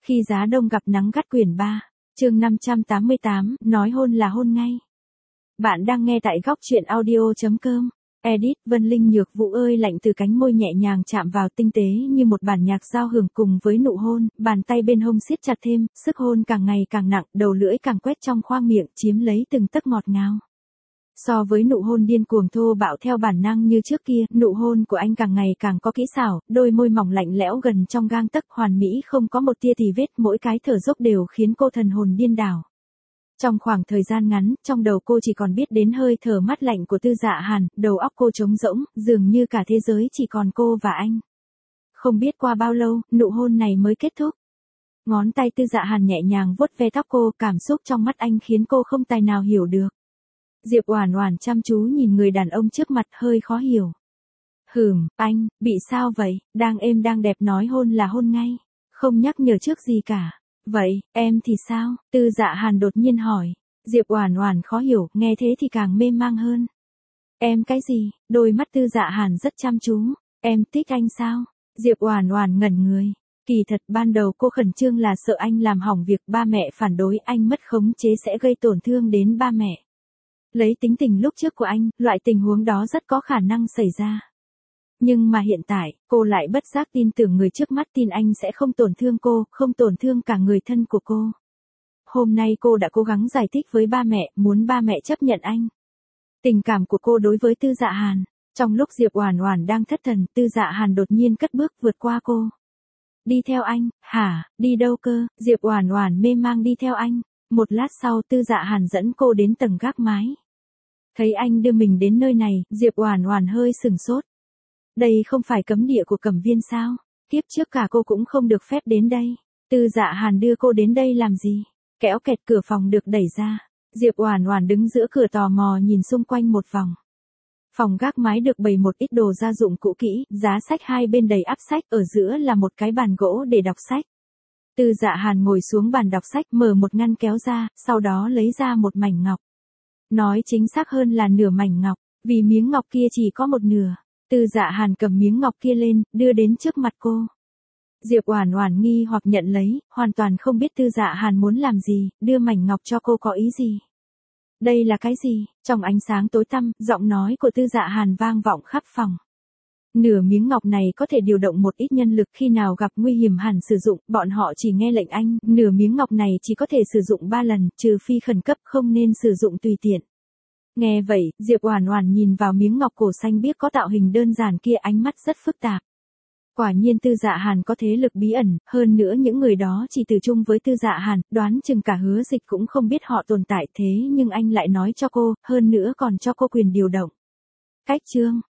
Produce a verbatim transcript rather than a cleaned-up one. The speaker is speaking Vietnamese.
Khi giá đông gặp nắng gắt quyển ba, chương năm trăm tám mươi tám, nói hôn là hôn ngay. Bạn đang nghe tại góc truyện audio.com. Edit, Vân Linh Nhược Vũ ơi lạnh từ cánh môi nhẹ nhàng chạm vào tinh tế như một bản nhạc giao hưởng cùng với nụ hôn, bàn tay bên hông siết chặt thêm, sức hôn càng ngày càng nặng, đầu lưỡi càng quét trong khoang miệng, chiếm lấy từng tấc ngọt ngào. So với nụ hôn điên cuồng thô bạo theo bản năng như trước kia, nụ hôn của anh càng ngày càng có kỹ xảo, đôi môi mỏng lạnh lẽo gần trong gang tấc, hoàn mỹ không có một tia tì vết, mỗi cái thở dốc đều khiến cô thần hồn điên đảo. Trong khoảng thời gian ngắn, trong đầu cô chỉ còn biết đến hơi thở mát lạnh của Tư Dạ Hàn, đầu óc cô trống rỗng, dường như cả thế giới chỉ còn cô và anh. Không biết qua bao lâu, nụ hôn này mới kết thúc. Ngón tay Tư Dạ Hàn nhẹ nhàng vuốt ve tóc cô, cảm xúc trong mắt anh khiến cô không tài nào hiểu được. Diệp Oản Oản chăm chú nhìn người đàn ông trước mặt, hơi khó hiểu. Hừm, anh, bị sao vậy, đang êm đang đẹp nói hôn là hôn ngay, không nhắc nhở trước gì cả. Vậy, em thì sao? Tư Dạ Hàn đột nhiên hỏi. Diệp Oản Oản khó hiểu, nghe thế thì càng mê mang hơn. Em cái gì? Đôi mắt Tư Dạ Hàn rất chăm chú. Em thích anh sao? Diệp Oản Oản ngẩn người. Kỳ thật ban đầu cô khẩn trương là sợ anh làm hỏng việc ba mẹ phản đối, anh mất khống chế sẽ gây tổn thương đến ba mẹ. Lấy tính tình lúc trước của anh, loại tình huống đó rất có khả năng xảy ra. Nhưng mà hiện tại, cô lại bất giác tin tưởng người trước mắt, tin anh sẽ không tổn thương cô, không tổn thương cả người thân của cô. Hôm nay cô đã cố gắng giải thích với ba mẹ, muốn ba mẹ chấp nhận anh. Tình cảm của cô đối với Tư Dạ Hàn. Trong lúc Diệp Oản Oản đang thất thần, Tư Dạ Hàn đột nhiên cất bước vượt qua cô. Đi theo anh, hả, đi đâu cơ? Diệp Oản Oản mê mang đi theo anh. Một lát sau Tư Dạ Hàn dẫn cô đến tầng gác mái. Thấy anh đưa mình đến nơi này, Diệp Oản Oản hơi sửng sốt. Đây không phải cấm địa của Cẩm Viên sao? Kiếp trước cả cô cũng không được phép đến đây. Tư Dạ Hàn đưa cô đến đây làm gì? Kéo kẹt cửa phòng được đẩy ra. Diệp Oản Oản đứng giữa cửa tò mò nhìn xung quanh một vòng. Phòng gác mái được bày một ít đồ gia dụng cũ kỹ, giá sách hai bên đầy ắp sách, ở giữa là một cái bàn gỗ để đọc sách. Tư Dạ Hàn ngồi xuống bàn đọc sách, mở một ngăn kéo ra, sau đó lấy ra một mảnh ngọc. Nói chính xác hơn là nửa mảnh ngọc, vì miếng ngọc kia chỉ có một nửa. Tư Dạ Hàn cầm miếng ngọc kia lên, đưa đến trước mặt cô. Diệp Oản Oản nghi hoặc nhận lấy, hoàn toàn không biết Tư Dạ Hàn muốn làm gì, đưa mảnh ngọc cho cô có ý gì. Đây là cái gì? Trong ánh sáng tối tăm, giọng nói của Tư Dạ Hàn vang vọng khắp phòng. Nửa miếng ngọc này có thể điều động một ít nhân lực, khi nào gặp nguy hiểm hẳn sử dụng, bọn họ chỉ nghe lệnh anh, nửa miếng ngọc này chỉ có thể sử dụng ba lần, trừ phi khẩn cấp, không nên sử dụng tùy tiện. Nghe vậy, Diệp Oản Oản nhìn vào miếng ngọc cổ xanh biếc có tạo hình đơn giản kia, ánh mắt rất phức tạp. Quả nhiên Tư Dạ Hàn có thế lực bí ẩn, hơn nữa những người đó chỉ từ chung với Tư Dạ Hàn, đoán chừng cả Hứa Dịch cũng không biết họ tồn tại, thế nhưng anh lại nói cho cô, hơn nữa còn cho cô quyền điều động. Cách chương